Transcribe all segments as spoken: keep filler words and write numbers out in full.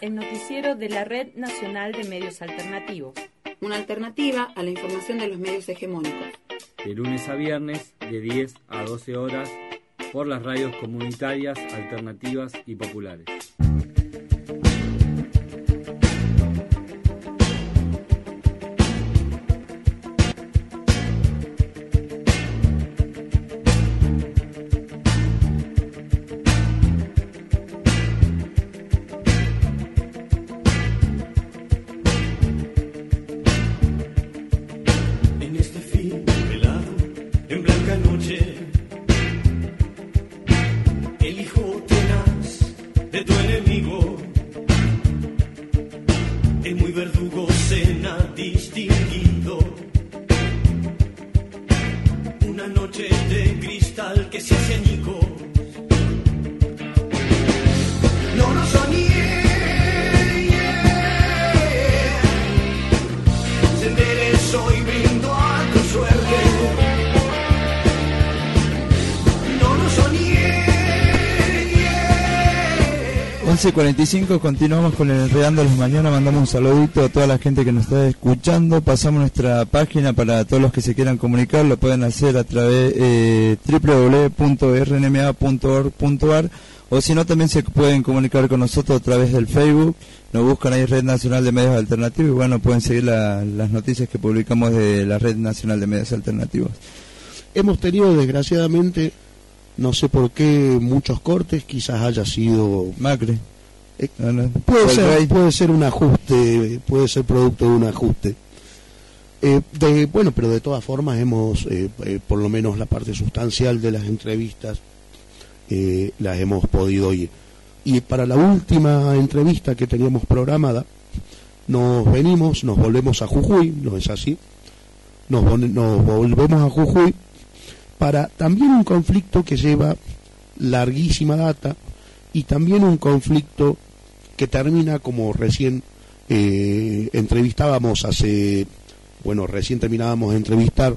el noticiero de la Red Nacional de Medios Alternativos. Una alternativa a la información de los medios hegemónicos. De lunes a viernes, de diez a doce horas, por las radios comunitarias, alternativas y populares. once cuarenta y cinco, continuamos con el Enredando las Mañanas. Mandamos un saludito a toda la gente que nos está escuchando. Pasamos nuestra página para todos los que se quieran comunicar. Lo pueden hacer a través de eh, doble u doble u doble u punto r n m a punto org punto a r, o si no también se pueden comunicar con nosotros a través del Facebook. Nos buscan ahí Red Nacional de Medios Alternativos y bueno, pueden seguir la, las noticias que publicamos de la Red Nacional de Medios Alternativos. Hemos tenido desgraciadamente, no sé por qué, muchos cortes. Quizás haya sido Macri. Eh, no, no. Puede ser, puede ser un ajuste, puede ser producto de un ajuste. Eh, de, bueno, pero de todas formas hemos, eh, eh, por lo menos la parte sustancial de las entrevistas, eh, las hemos podido oír. Y para la última entrevista que teníamos programada, nos venimos, nos volvemos a Jujuy, ¿no es así? Nos, nos volvemos a Jujuy para también un conflicto que lleva larguísima data y también un conflicto que termina como recién eh, entrevistábamos hace, bueno, recién terminábamos de entrevistar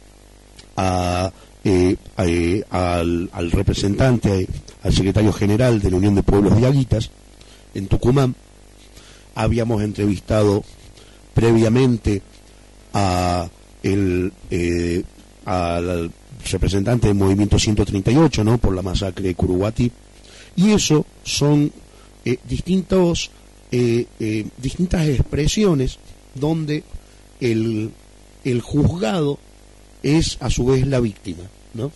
a, eh, a, eh, al, al representante, al secretario general de la Unión de Pueblos Diaguitas en Tucumán. Habíamos entrevistado previamente a el eh, al representante del Movimiento ciento treinta y ocho, ¿no?, por la masacre de Curuguatí, y eso son eh, distintos eh, eh, distintas expresiones donde el el juzgado es a su vez la víctima, ¿no?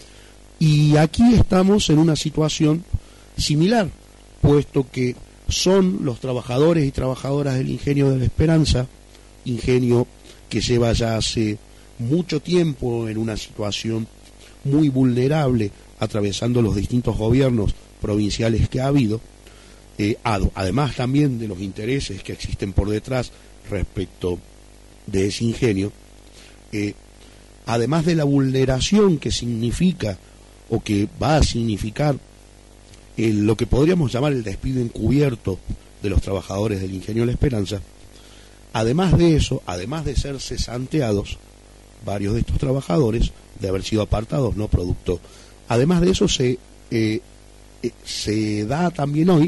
Y aquí estamos en una situación similar, puesto que son los trabajadores y trabajadoras del Ingenio de la Esperanza, ingenio que lleva ya hace mucho tiempo en una situación muy vulnerable, atravesando los distintos gobiernos provinciales que ha habido, eh, ad, además también de los intereses que existen por detrás respecto de ese ingenio, eh, además de la vulneración que significa o que va a significar eh, lo que podríamos llamar el despido encubierto de los trabajadores del Ingenio de la Esperanza. Además de eso, además de ser cesanteados varios de estos trabajadores, de haber sido apartados, no producto, además de eso se eh, eh, se da también hoy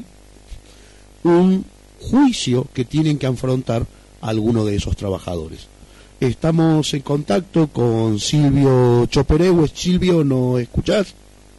un juicio que tienen que afrontar algunos de esos trabajadores. Estamos en contacto con Silvio Choperegues. Silvio, ¿nos escuchás?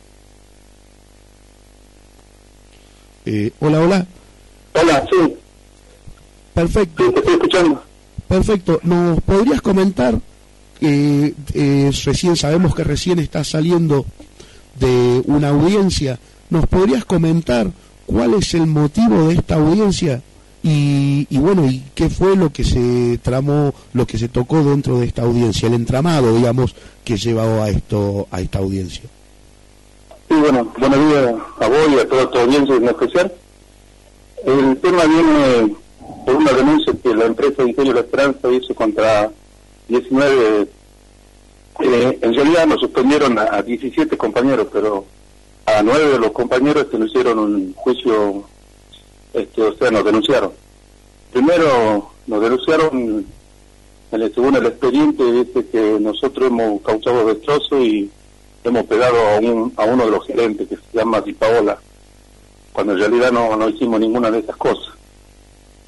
Eh, hola, hola. Hola, sí. Perfecto. Sí, te estoy escuchando. Perfecto. ¿Nos podrías comentar, eh, eh, recién sabemos que recién estás saliendo de una audiencia, ¿nos podrías comentar cuál es el motivo de esta audiencia? Y, y bueno, ¿y qué fue lo que se tramó, lo que se tocó dentro de esta audiencia, el entramado, digamos, que llevó a esto, a esta audiencia? Sí, bueno, buenos días a vos y a toda tu audiencia en especial. El tema viene por una denuncia que la empresa Ingenio de la Esperanza hizo contra diecinueve, eh, en realidad nos suspendieron a, a diecisiete compañeros, pero a nueve de los compañeros que nos hicieron un juicio. Este, o sea, nos denunciaron. Primero nos denunciaron, en el, según el expediente, dice que nosotros hemos causado destrozos y hemos pegado a, un, a uno de los gerentes, que se llama Di Paola, cuando en realidad no, no hicimos ninguna de esas cosas.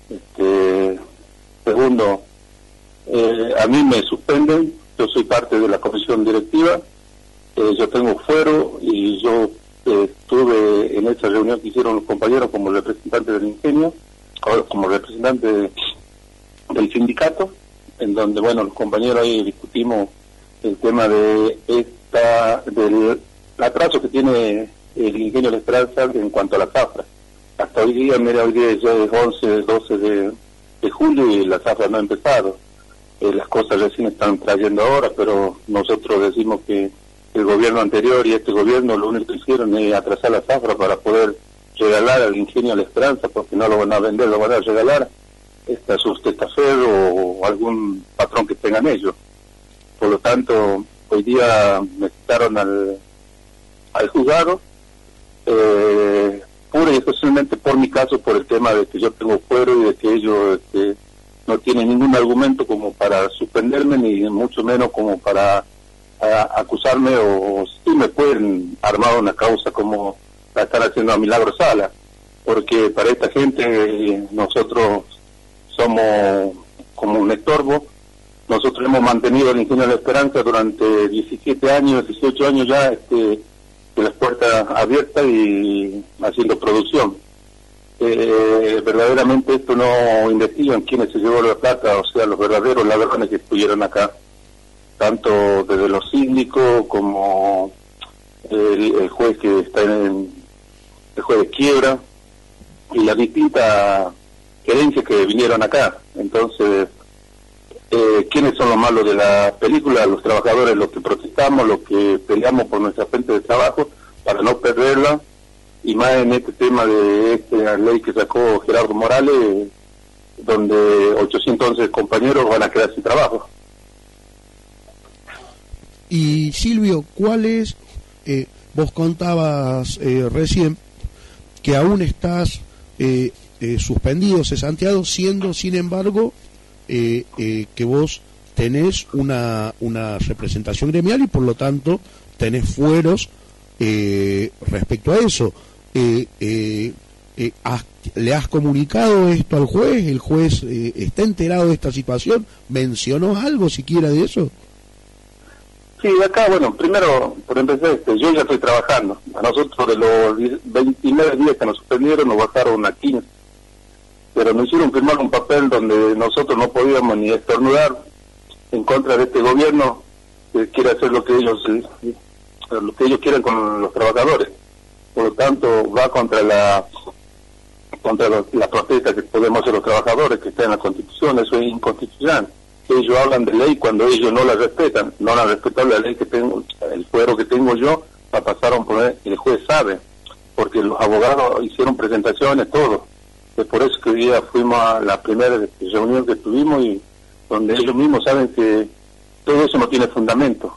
Este, segundo, eh, a mí me suspenden, yo soy parte de la comisión directiva, eh, yo tengo fuero y yo eh, estuve en esa reunión que hicieron los compañeros como representante del ingenio, como representante de, del sindicato, en donde, bueno, los compañeros ahí discutimos el tema de esta del atraso que tiene el ingenio de la Esperanza en cuanto a la zafra. Hasta hoy día, mira, hoy día ya es once, doce de, de julio y la zafra no ha empezado. Eh, las cosas recién están trayendo ahora, pero nosotros decimos que el gobierno anterior y este gobierno lo único que hicieron es atrasar la zafra para poder regalar al ingenio La Esperanza, porque no lo van a vender, lo van a regalar esta Sustestafer o algún patrón que tengan ellos. Por lo tanto, hoy día me citaron al, al juzgado, eh, pura y exclusivamente por mi caso, por el tema de que yo tengo fuero y de que ellos este, no tienen ningún argumento como para suspenderme, ni mucho menos como para a, acusarme, o, o si me pueden armar una causa como la están haciendo a Milagro Sala, porque para esta gente eh, nosotros somos como un estorbo. Nosotros hemos mantenido el ingenio de la Esperanza durante diecisiete años, dieciocho años ya, este, de las puertas abiertas y haciendo producción. Eh, verdaderamente esto no investigan quiénes se llevó la plata, o sea, los verdaderos ladrones que estuvieron acá, tanto desde los síndicos como el, el juez que está en el juez de quiebra y las distintas gerencias que vinieron acá. Entonces, eh, ¿quiénes son los malos de la película? Los trabajadores, los que protestamos, los que peleamos por nuestra fuente de trabajo para no perderla, y más en este tema de esta ley que sacó Gerardo Morales, donde ochocientos once compañeros van a quedar sin trabajo. Y Silvio, ¿cuál es? Eh, vos contabas eh, recién que aún estás eh, eh, suspendido, cesanteado, siendo, sin embargo, eh, eh, que vos tenés una, una representación gremial y por lo tanto tenés fueros eh, respecto a eso. Eh, eh, eh, has, ¿Le has comunicado esto al juez? ¿El juez eh, está enterado de esta situación? ¿Mencionó algo siquiera de eso? Sí, acá, bueno, primero, por empezar, este, yo ya estoy trabajando. A nosotros de los veintinueve días que nos suspendieron nos bajaron a quince. Pero nos hicieron firmar un papel donde nosotros no podíamos ni estornudar en contra de este gobierno que quiere hacer lo que ellos lo que ellos quieren con los trabajadores. Por lo tanto, va contra la contra los, la protesta que podemos hacer los trabajadores, que está en la Constitución. Eso es inconstitucional. Ellos hablan de ley cuando ellos no la respetan, no la respetan la ley que tengo, el fuero que tengo yo, la pasaron por el, el juez sabe, porque los abogados hicieron presentaciones, todo. Es por eso que hoy día fuimos a la primera reunión que tuvimos y donde ellos mismos saben que todo eso no tiene fundamento.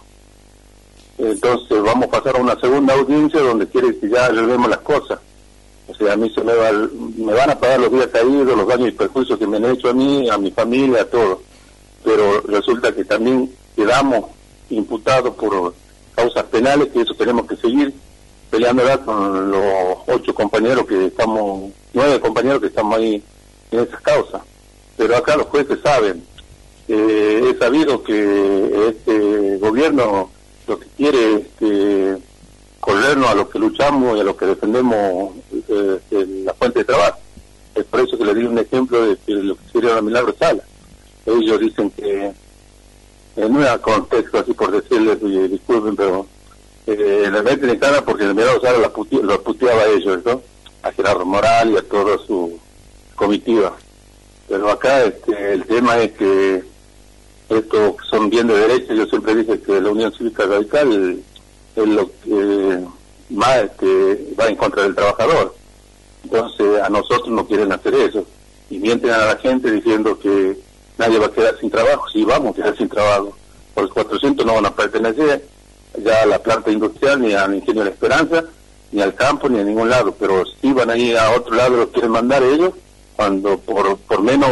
Entonces vamos a pasar a una segunda audiencia donde quiere que ya arreglemos las cosas. O sea, a mí se me, va, me van a pagar los días caídos, los daños y perjuicios que me han hecho a mí, a mi familia, a todo. Pero resulta que también quedamos imputados por causas penales, que eso tenemos que seguir peleándola con los ocho compañeros que estamos, nueve compañeros que estamos ahí en esas causas. Pero acá los jueces saben, eh, he sabido que este gobierno lo que quiere es que corrernos a los que luchamos y a los que defendemos eh, la fuente de trabajo. Es por eso que le di un ejemplo de que lo que hicieron a Milagro Sala. Ellos dicen que, eh, no era contexto así por decirles, y disculpen, pero eh, le meten en cara porque el Milagro Sala lo pute, puteaba a ellos, ¿no? A Gerardo Morales y a toda su comitiva. Pero acá este, el tema es que estos son bien de derecha. Yo siempre dije que la Unión Cívica Radical es lo que más este, va en contra del trabajador. Entonces a nosotros no quieren hacer eso. Y mienten a la gente diciendo que nadie va a quedar sin trabajo. Sí, vamos a quedar sin trabajo. Por los cuatrocientos no van a pertenecer ya a la planta industrial, ni al Ingenio de la Esperanza, ni al campo, ni a ningún lado. Pero sí van a ir a otro lado, los quieren mandar ellos, cuando por, por menos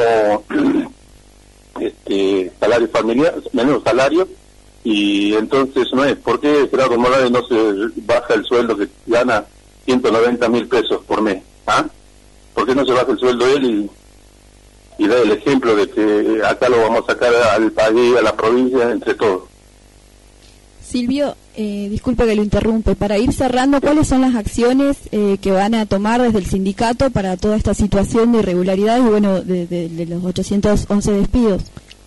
este salario familiar, menos salario. Y entonces no es, ¿por qué Gerardo Morales no se baja el sueldo que gana ciento noventa mil pesos por mes? ¿Ah? ¿Por qué no se baja el sueldo él y dar el ejemplo de que acá lo vamos a sacar al país, a la provincia, entre todos. Silvio, eh, disculpe que lo interrumpe, para ir cerrando, ¿cuáles son las acciones eh, que van a tomar desde el sindicato para toda esta situación de irregularidades y bueno, de, de, de los ochocientos once despidos?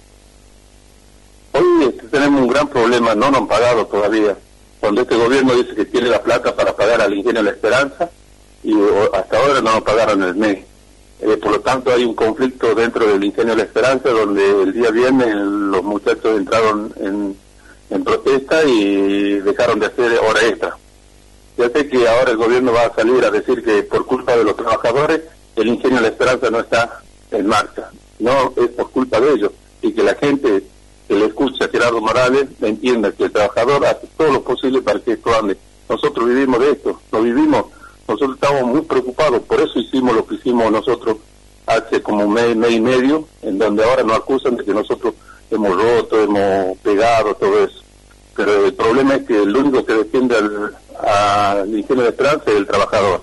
Hoy este, tenemos un gran problema, no nos han pagado todavía. Cuando este gobierno dice que tiene la plata para pagar al Ingenio La Esperanza, y o, hasta ahora no nos pagaron el mes. Eh, por lo tanto, hay un conflicto dentro del Ingenio La Esperanza, donde el día viernes los muchachos entraron en, en protesta y dejaron de hacer hora extra. Ya sé que ahora el gobierno va a salir a decir que por culpa de los trabajadores, el Ingenio La Esperanza no está en marcha. No, es por culpa de ellos, y que la gente que le escucha a Gerardo Morales entienda que el trabajador hace todo lo posible para que esto ande. Nosotros vivimos de esto, lo vivimos, nosotros estamos muy preocupados, por eso hicimos lo que hicimos nosotros hace como un mes, mes y medio, en donde ahora nos acusan de que nosotros hemos roto, hemos pegado, todo eso. Pero el problema es que el único que defiende al, al Ingenio de Esperanza es el trabajador.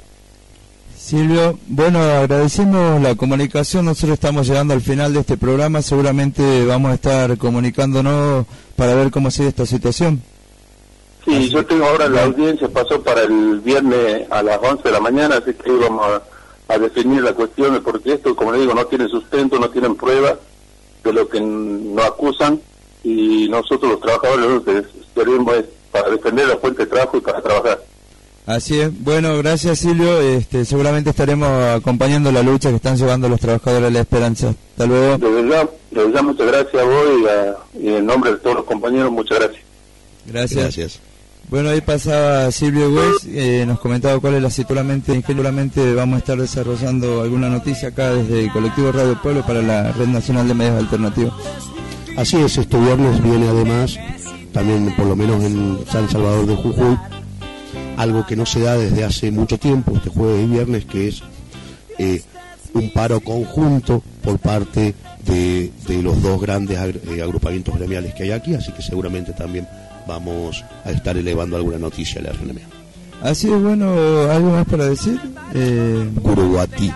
Silvio, bueno, agradecemos la comunicación, nosotros estamos llegando al final de este programa, seguramente vamos a estar comunicándonos para ver cómo sigue esta situación. Sí, así yo tengo ahora la audiencia, pasó para el viernes a las once de la mañana, así que íbamos a, a definir la cuestión, porque esto, como le digo, no tiene sustento, no tienen pruebas de lo que nos acusan, y nosotros los trabajadores lo que queremos es para defender la fuente de trabajo y para trabajar. Así es. Bueno, gracias Silvio. Este, seguramente estaremos acompañando la lucha que están llevando los trabajadores de La Esperanza. Hasta luego. De verdad, de verdad muchas gracias a vos y, a, y en nombre de todos los compañeros, muchas gracias. Gracias. Gracias. Bueno, ahí pasaba Silvio Güez, eh, nos comentaba cuál es la situación. Seguramente vamos a estar desarrollando alguna noticia acá desde el colectivo Radio Pueblo para la Red Nacional de Medios Alternativos. Así es, este viernes viene además, también por lo menos en San Salvador de Jujuy, algo que no se da desde hace mucho tiempo, este jueves y viernes, que es eh, un paro conjunto por parte de, de los dos grandes agrupamientos gremiales que hay aquí, así que seguramente también vamos a estar elevando alguna noticia a la R N M. Así es, bueno, ¿algo más para decir? Eh... Curuguatí.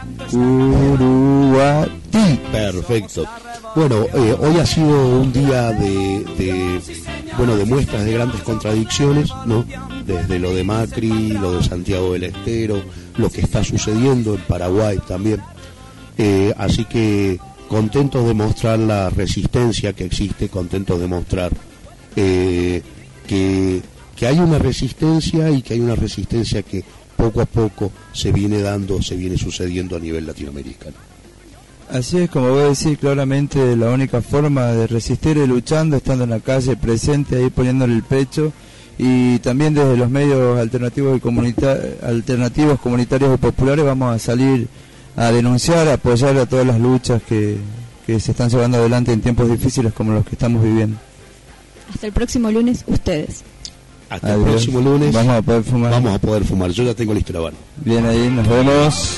Curuguatí. Perfecto. Bueno, eh, hoy ha sido un día de, de, bueno, de muestras de grandes contradicciones, ¿no? Desde lo de Macri, lo de Santiago del Estero, lo que está sucediendo en Paraguay también. Eh, así que contentos de mostrar la resistencia que existe, contentos de mostrar eh, que, que hay una resistencia y que hay una resistencia que poco a poco se viene dando, se viene sucediendo a nivel latinoamericano. Así es, como voy a decir claramente, la única forma de resistir es luchando, estando en la calle, presente, ahí poniéndole el pecho, y también desde los medios alternativos y comunita alternativos, comunitarios y populares vamos a salir a denunciar, a apoyar a todas las luchas que, que se están llevando adelante en tiempos difíciles como los que estamos viviendo. Hasta el próximo lunes, ustedes. Hasta Adiós. El próximo lunes vamos a poder fumar. Vamos a poder fumar, yo ya tengo listo la mano. Bien, ahí, nos vemos.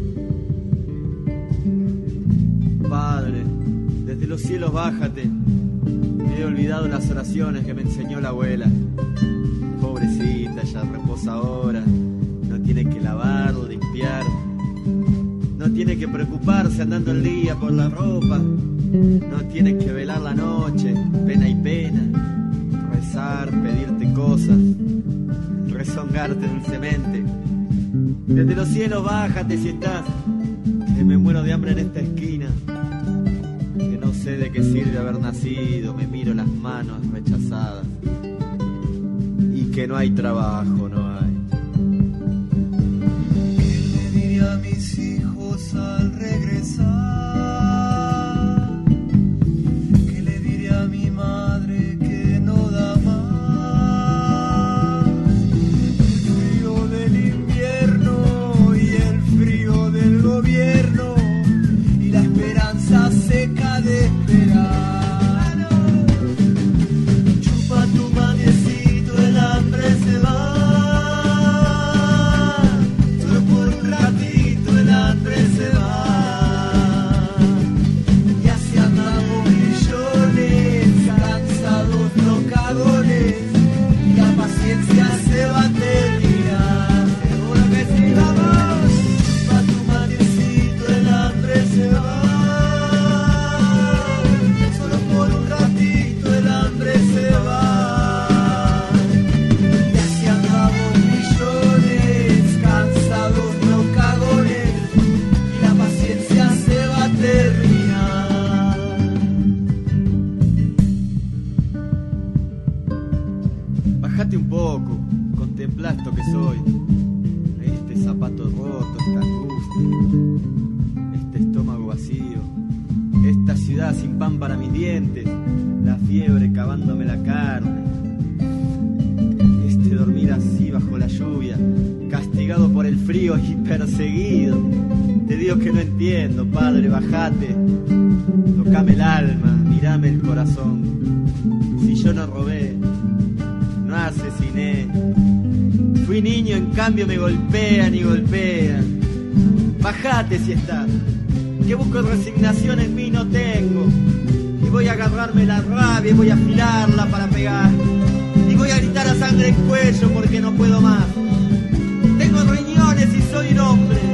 Padre, desde los cielos bájate, he olvidado las oraciones que me enseñó la abuela. Pobrecita, ella reposa ahora. No tiene que lavar o limpiar. No tiene que preocuparse andando el día por la ropa. No tiene que velar la noche, pena y pena. Rezar, pedirte cosas, rezongarte dulcemente. Desde los cielos bájate si estás, que me muero de hambre en esta esquina. Que no sé de qué sirve haber nacido, me miro las manos rechazadas. Y que no hay trabajo, no hay. ¿Qué le diría a mis hijos al regresar? ¿Qué le diría a mi madre que no da más? El frío del invierno y el frío del gobierno y la esperanza seca de esperar. Chupa tu maniecito, el hambre se va. Solo por un ratito el hambre se va. Y así andamos millones, cansados, no cagones. Y la paciencia se va a terminar. Seguro que sí, vamos. Chupa tu maniecito, el hambre se va. Solo por un ratito el hambre se va. Y así andamos millones, cansados, no cagones. Y la paciencia se va a terminar. Bájate un poco, contempla esto que soy. Este zapato roto, esta angustia, este estómago vacío, esta ciudad sin pan para mis dientes, la fiebre cavándome la carne, este dormir así bajo la lluvia, castigado por el frío y perseguido. Te digo que no entiendo, padre, bajate, tocame el alma, mirame el corazón. Si yo no robé, no asesiné, fui niño, en cambio me golpean y golpean. Bajate si estás, que busco resignación en mí no tengo. Y voy a agarrarme la rabia y voy a afilarla para pegar. Y voy a gritar a sangre en cuello porque no puedo más. Tengo riñones y soy un hombre.